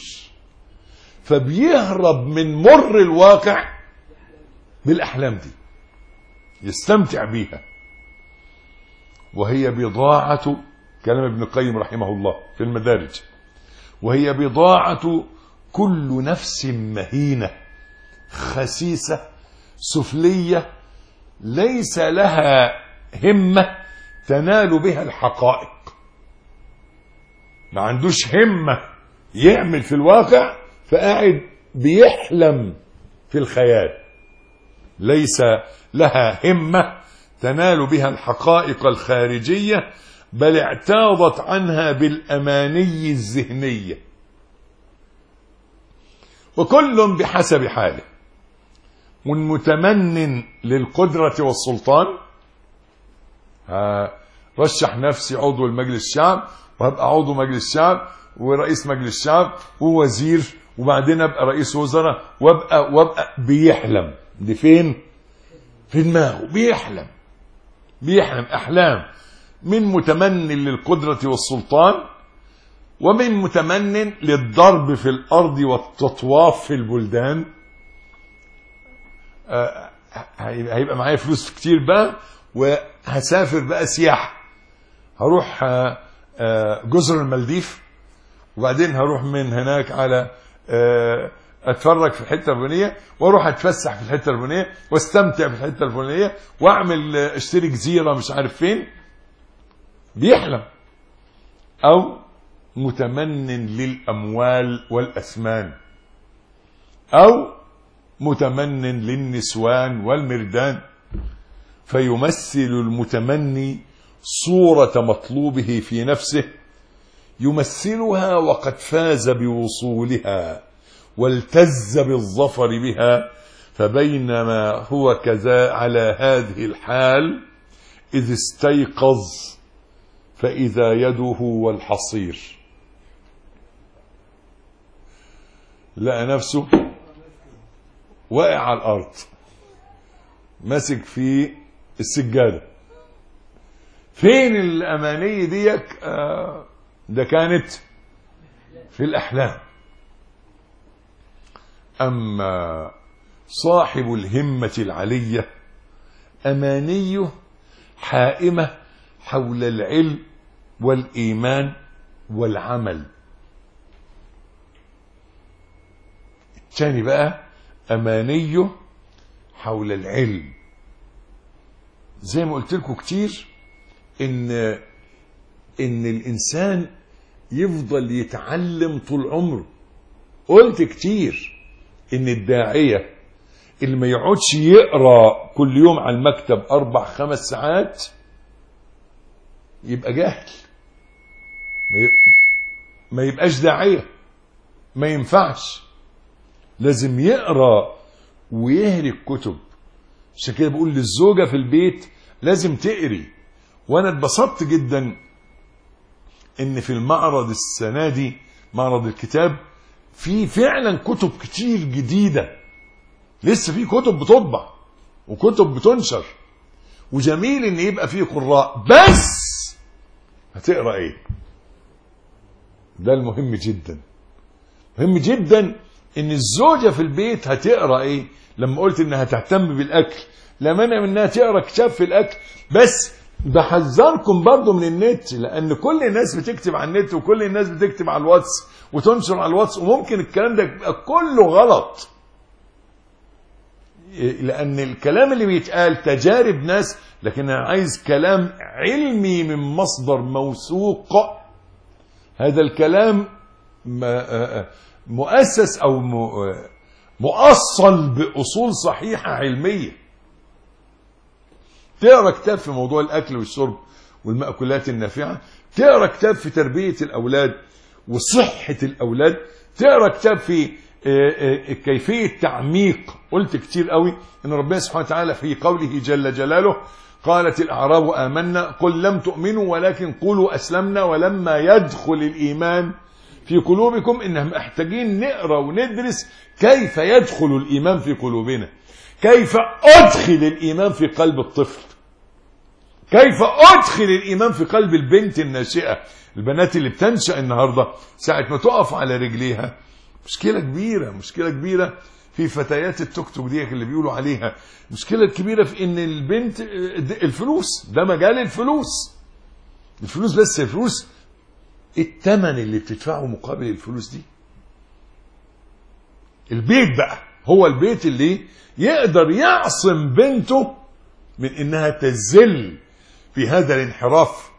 فبيهرب من مر الواقع بالأحلام دي، يستمتع بيها. وهي بضاعة، كلام ابن القيم رحمه الله في المدارج، وهي بضاعة كل نفس مهينة خسيسة سفلية ليس لها همة تنال بها الحقائق. ما عندوش همة يعمل في الواقع، فقاعد بيحلم في الخيال. ليس لها همة تنال بها الحقائق الخارجية بل اعتاضت عنها بالأماني الذهنية، وكل بحسب حاله، من متمن للقدرة والسلطان، رشح نفسي عضو المجلس الشعب وهبقى عضو مجلس الشعب ورئيس مجلس الشعب ووزير، وبعدين ابقى رئيس وزراء وابقى بيحلم. دي فين؟ في دماغه، بيحلم احلام، من متمن للقدرة والسلطان، ومن متمن للضرب في الارض والتطواف في البلدان. هيبقى معايا فلوس كتير بقى وهسافر بقى سياحة، هروح جزر المالديف، وبعدين هروح من هناك على اتفرج في الحته الفلانيه، واروح اتفسح في الحته الفلانيه، واستمتع في الحته الفلانيه، واعمل اشتري جزيره مش عارف فين. بيحلم. او متمن للاموال والاثمان، او متمن للنسوان والمردان، فيمثل المتمني صورة مطلوبه في نفسه، يمثلها وقد فاز بوصولها والتز بالظفر بها، فبينما هو كذا على هذه الحال إذ استيقظ فإذا يده والحصير، لقى نفسه واقع على الأرض ماسك في السجادة. فين الأماني ديك؟ ده كانت في الأحلام. أما صاحب الهمة العلية أمانيه حائمة حول العلم والإيمان والعمل. الثاني بقى أمانيه حول العلم. زي ما قلت لكم كتير إن الإنسان يفضل يتعلم طول عمره. قلت كتير إن الداعية اللي ما يقعدش يقرأ كل يوم على المكتب 4-5 ساعات يبقى جاهل، ما يبقاش داعية، ما ينفعش. لازم يقرأ ويهري الكتب. عشان كده بقول للزوجة في البيت لازم تقري. وانا اتبسطت جدا ان في المعرض السنة دي، معرض الكتاب، في فعلا كتب كتير جديدة. لسه في كتب بتطبع وكتب بتنشر، وجميل ان يبقى فيه قراء. بس هتقرأ ايه؟ ده المهم جدا. مهم جدا ان الزوجة في البيت هتقرأ ايه. لما قلت انها تهتم بالاكل، لا مانع منها تقرأ كتاب في الاكل، بس بحذركم برضو من النت، لان كل الناس بتكتب على النت وكل الناس بتكتب على الواتس وتنشر على الواتس، وممكن الكلام ده يبقى كله غلط، لان الكلام اللي بيتقال تجارب ناس، لكن انا عايز كلام علمي من مصدر موثوق. هذا الكلام مؤسس او مؤصل باصول صحيحة علمية. تقرا كتاب في موضوع الاكل والشرب والمأكولات النافعة، تقرا كتاب في تربية الاولاد وصحة الاولاد، تقرا كتاب في كيفية تعميق. قلت كتير قوي ان ربنا سبحانه وتعالى في قوله جل جلاله قالت الاعراب آمنا قل لم تؤمنوا ولكن قولوا اسلمنا ولما يدخل الايمان في قلوبكم. انهم محتاجين نقرا وندرس كيف يدخل الايمان في قلوبنا، كيف ادخل الايمان في قلب الطفل، كيف ادخل الايمان في قلب البنت الناشئه. البنات اللي بتنشأ النهارده ساعه ما تقف على رجليها مشكله كبيره في فتيات التوك توك دي اللي بيقولوا عليها. مشكله كبيره في ان البنت الفلوس، ده مجال الفلوس. بس الفلوس، الثمن اللي بتدفعه مقابل الفلوس دي. البيت بقى هو البيت اللي يقدر يعصم بنته من انها تزل في هذا الانحراف،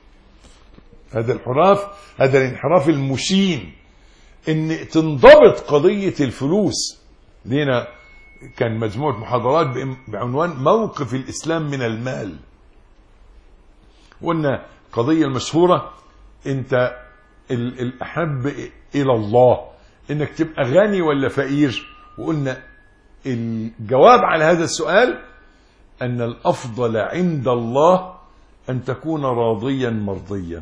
هذا الانحراف المشين، ان تنضبط قضية الفلوس. لينا كان مجموعة محاضرات بعنوان موقف الاسلام من المال. قلنا القضية المشهورة انت الأحب إلى الله انك تبقى غني ولا فقير؟ وقلنا الجواب على هذا السؤال أن الأفضل عند الله أن تكون راضيا مرضيا.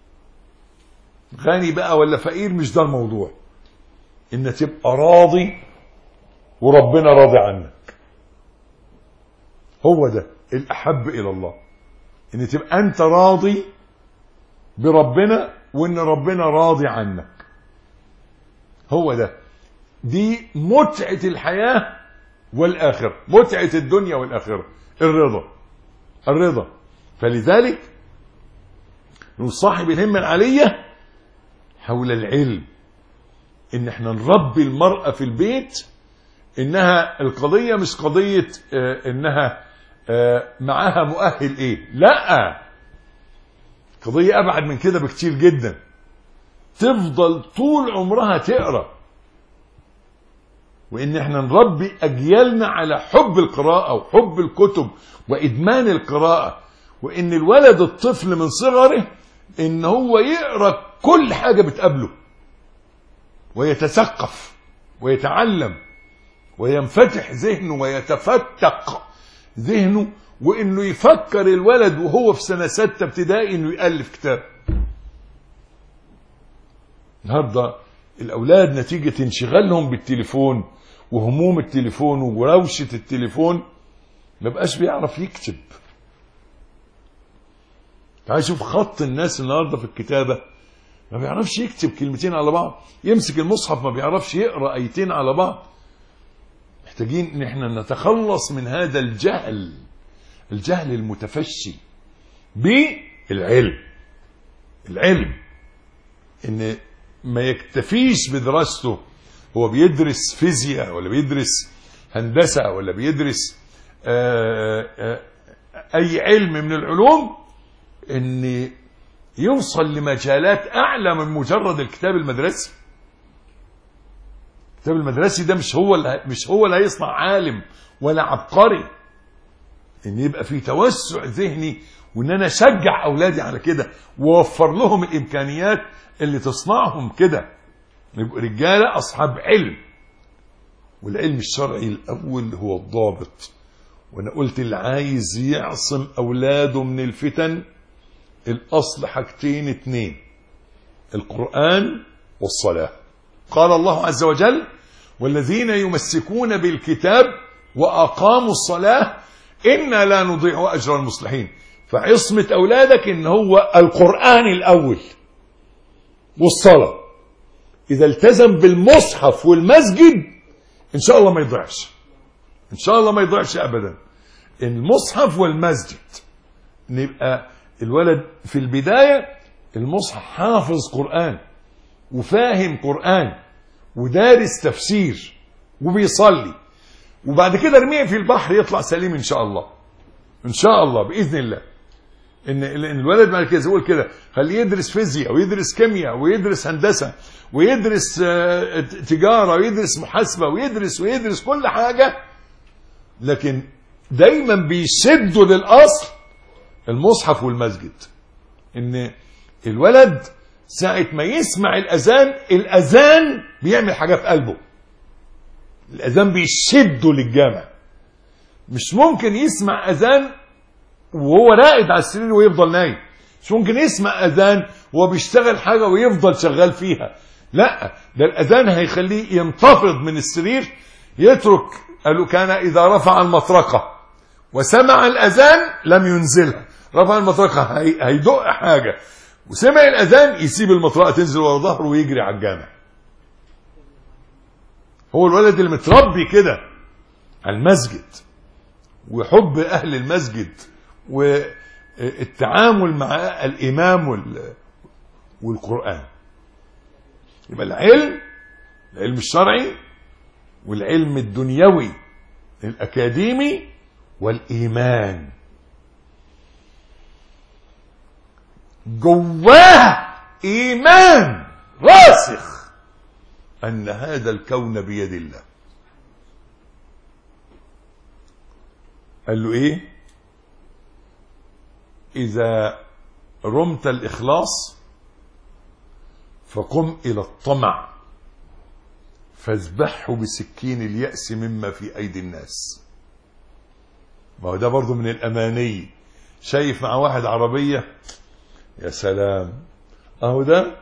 غني بقى ولا فقير مش ده الموضوع، إن تبقى راضي وربنا راضي عنك. هو ده الأحب إلى الله، إن تبقى أنت راضي بربنا وإن ربنا راضي عنك. هو ده، دي متعة الحياة والآخرة، متعة الدنيا والآخرة، الرضا. فلذلك نصاحب الهمة العالية حول العلم، ان احنا نربي المرأة في البيت، انها القضية مش قضية انها معاها مؤهل ايه، لا، قضية ابعد من كده بكتير جدا. تفضل طول عمرها تقرأ، وإن احنا نربي أجيالنا على حب القراءة وحب الكتب وإدمان القراءة، وإن الولد الطفل من صغره إن هو يقرأ كل حاجة بتقابله ويتثقف ويتعلم وينفتح ذهنه ويتفتق ذهنه، وإنه يفكر الولد وهو في سنة 6 ابتدائي إنه يألف كتاب. النهارده الأولاد نتيجة انشغالهم بالتليفون وهموم التليفون وروشة التليفون ما بقاش بيعرف يكتب. تعال شوف خط الناس النهارده في الكتابة، ما بيعرفش يكتب كلمتين على بعض، يمسك المصحف ما بيعرفش يقرأ آيتين على بعض. محتاجين ان احنا نتخلص من هذا الجهل المتفشي بالعلم. العلم ان ما يكتفيش بدراسته، هو بيدرس فيزياء ولا بيدرس هندسة ولا بيدرس أي علم من العلوم، إن يوصل لمجالات أعلى من مجرد الكتاب المدرسي. الكتاب المدرسي ده مش هو اللي هيصنع عالم ولا عبقري. إن يبقى في توسع ذهني، وإن أنا أشجع أولادي على كده ووفر لهم الإمكانيات اللي تصنعهم كده، يبقوا رجالة أصحاب علم. والعلم الشرعي الأول هو الضابط. وأنا قلت اللي عايز يعصم أولاده من الفتن الأصل حاجتين 2، القرآن والصلاة. قال الله عز وجل: والذين يمسكون بالكتاب وأقاموا الصلاة إنا لا نضيع أجر المصلحين. فعصمة أولادك إن هو القرآن الأول والصلاة. إذا التزم بالمصحف والمسجد إن شاء الله ما يضيعش، إن شاء الله ما يضيعش أبدا. المصحف والمسجد، نبقى الولد في البداية المصحف حافظ قرآن وفاهم قرآن ودارس تفسير وبيصلي، وبعد كده ارميه في البحر يطلع سليم إن شاء الله، إن شاء الله بإذن الله. إن الولد بعد كده يقول كده، خليه يدرس فيزياء ويدرس كيمياء ويدرس هندسة ويدرس تجارة ويدرس محاسبة ويدرس كل حاجة، لكن دايما بيشدوا للأصل المصحف والمسجد. إن الولد ساعة ما يسمع الأذان بيعمل حاجة في قلبه. الأذان بيشده للجامع. مش ممكن يسمع أذان وهو راقد على السرير ويفضل نايم، مش ممكن يسمع أذان وهو بيشتغل حاجة ويفضل شغال فيها، لا، ده الأذان هيخليه ينتفض من السرير، يترك. قالوا كان إذا رفع المطرقة وسمع الأذان لم ينزلها. رفع المطرقة هيدق حاجة وسمع الأذان يسيب المطرقة تنزل ورا ظهره ويجري على الجامع. هو الولد اللي متربي كده على المسجد وحب أهل المسجد والتعامل مع الإمام والقرآن. يبقى العلم الشرعي والعلم الدنيوي الأكاديمي والإيمان جواه إيمان راسخ أن هذا الكون بيد الله. قال له إيه؟ إذا رمت الإخلاص فقم إلى الطمع فاذبحه بسكين اليأس مما في أيدي الناس. ما هو ده برضو من الأماني. شايف مع واحد عربية، يا سلام، اهو ده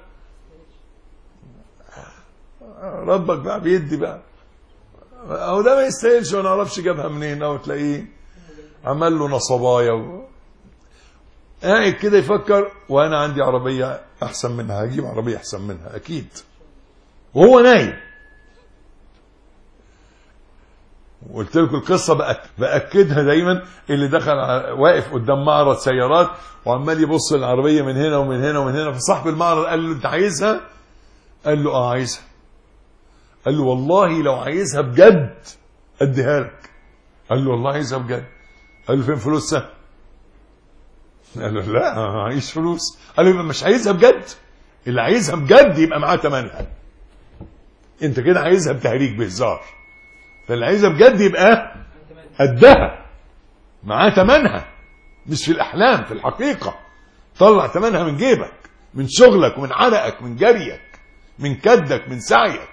ربك بقى بيدي بقى، اهو ده ما يستاهلش وما نعرفش جابها منين، اهو تلاقيه عمل له نصبايا قاعد كده يفكر وانا عندي عربية احسن منها، هجيب عربية احسن منها اكيد، وهو نايم. وقلت لكم القصة بأكدها دايما، اللي دخل واقف قدام معرض سيارات وعمال يبص العربية من هنا ومن هنا ومن هنا، فصاحب المعرض قال له انت عايزها؟ قال له عايزها. قال له والله لو عايزها بجد اديها لك. قال له والله عايزها بجد. قال له فين فلوسها؟ قال له لا معيش فلوس. قال له يبقى مش عايزها بجد؟ اللي عايزها بجد يبقى معاه ثمنها. انت كده عايزها بتهريج بهزار، فاللي عايزها بجد يبقى قدها معاه ثمنها، مش في الأحلام، في الحقيقة. طلع ثمنها من جيبك، من شغلك ومن عرقك، من جريك، من كدك، من سعيك.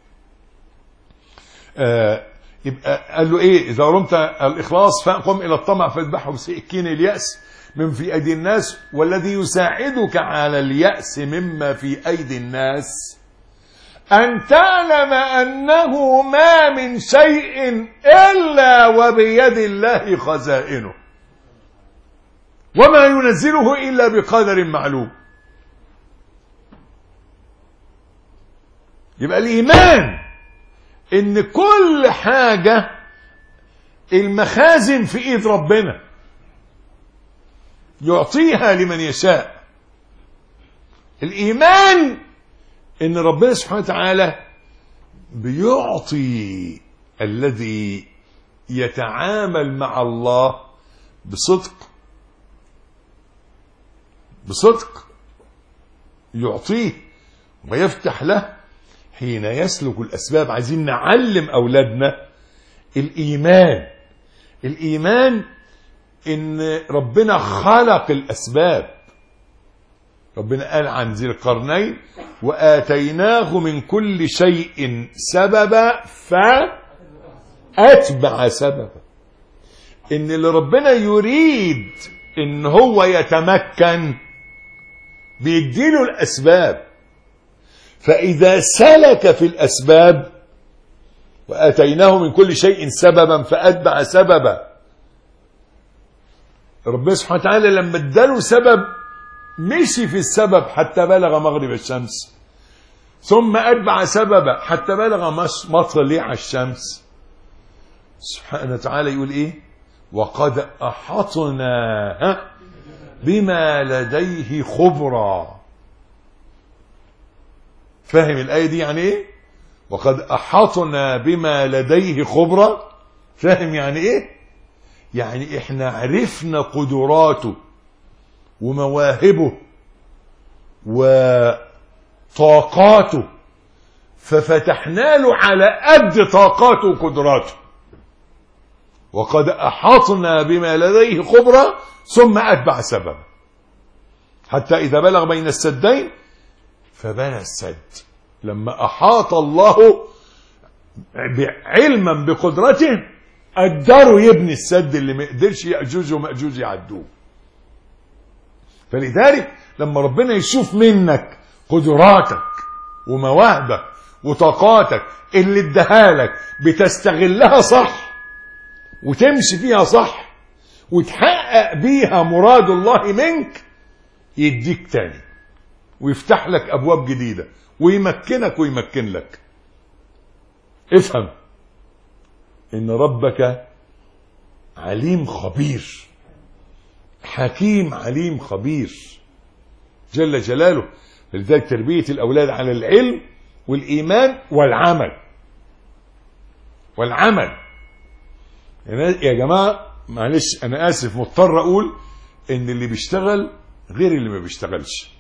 يبقى قال له ايه؟ إذا رمت الإخلاص فقم إلى الطمع فاذبحه بسكين اليأس من في أيدي الناس، والذي يساعدك على اليأس مما في أيدي الناس أن تعلم أنه ما من شيء إلا وبيد الله خزائنه، وما ينزله إلا بقدر معلوم. يبقى الإيمان إن كل حاجة المخازن في إيد ربنا يعطيها لمن يشاء. الإيمان إن ربنا سبحانه وتعالى بيعطي الذي يتعامل مع الله بصدق يعطيه ويفتح له حين يسلك الأسباب. عايزين نعلم أولادنا الإيمان إن ربنا خلق الأسباب. ربنا قال عن ذي القرنين وآتيناه من كل شيء سببا فأتبع سببا. إن اللي ربنا يريد إن هو يتمكن بيديله الأسباب، فإذا سلك في الأسباب وآتيناه من كل شيء سببا فأتبع سببا، ربنا سبحانه وتعالى لما اداله سبب مشي في السبب حتى بلغ مغرب الشمس، ثم أتبع سببا حتى بلغ مطلع الشمس. سبحانه وتعالى يقول إيه؟ وقد أحطنا بما لديه خبرا. فاهم الآية دي يعني إيه؟ وقد أحطنا بما لديه خبرا. فاهم يعني إيه؟ يعني إحنا عرفنا قدراته ومواهبه وطاقاته، ففتحنا له على قد طاقاته وقدراته. وقد أحاطنا بما لديه خبرا ثم أتبع سببا حتى إذا بلغ بين السدين فبنى السد. لما أحاط الله علما بقدرته قدروا يبني السد اللي ما قدرش يأجوج ومأجوج يعدوه. فلذلك لما ربنا يشوف منك قدراتك ومواهبك وطاقاتك اللي اداها لك بتستغلها صح وتمشي فيها صح وتحقق بيها مراد الله منك، يديك تاني ويفتح لك أبواب جديدة ويمكنك ويمكن لك. افهم إن ربك عليم خبير، حكيم عليم خبير جل جلاله. لذلك تربية الأولاد على العلم والإيمان والعمل. يا جماعة معلش أنا آسف مضطر أقول إن اللي بيشتغل غير اللي ما بيشتغلش.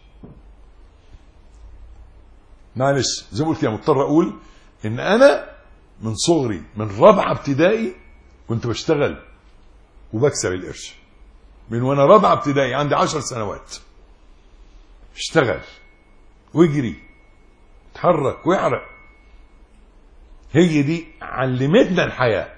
معلش زي ما قلت يا مضطر أقول إن أنا من صغري من رابعة ابتدائي كنت بشتغل وبكسب القرش. من وانا رابعة ابتدائي عندي 10 سنوات اشتغل واجري، اتحرك واعرق. هي دي علمتنا الحياة،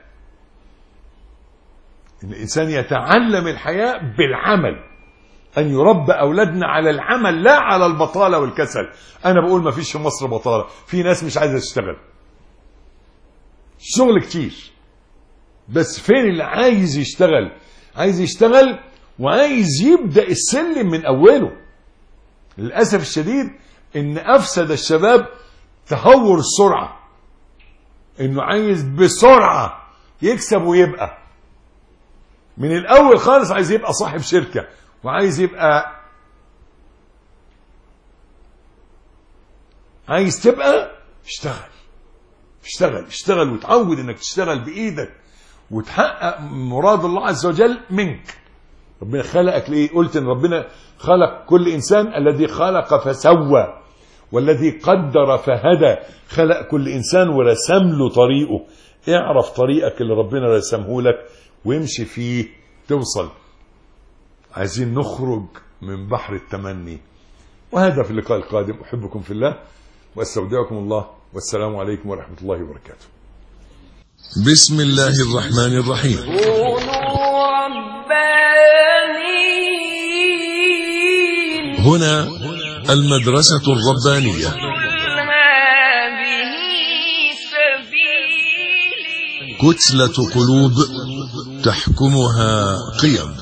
ان الانسان يتعلم الحياة بالعمل، ان يربى اولادنا على العمل لا على البطالة والكسل. انا بقول ما فيش في مصر بطالة، في ناس مش عايزة تشتغل، الشغل كتير، بس فين اللي عايز يشتغل؟ عايز يشتغل وعايز يبدأ السلم من اوله. للأسف الشديد ان افسد الشباب تهور السرعة، انه عايز بسرعة يكسب ويبقى من الاول خالص، عايز يبقى صاحب شركة، وعايز يبقى تبقى اشتغل وتعود انك تشتغل بايدك وتحقق مراد الله عز وجل منك. ربنا خلقك ليه؟ قلت ان ربنا خلق كل انسان، الذي خلق فسوى والذي قدر فهدى. خلق كل انسان ورسم له طريقه. اعرف طريقك اللي ربنا رسمه لك وامشي فيه توصل. عايزين نخرج من بحر التمني. وهذا في اللقاء القادم. احبكم في الله واستودعكم الله، والسلام عليكم ورحمة الله وبركاته. بسم الله الرحمن الرحيم. كونوا ربانيين. هنا المدرسة الربانية. هذه سبيلي. كتلة قلوب تحكمها قيم.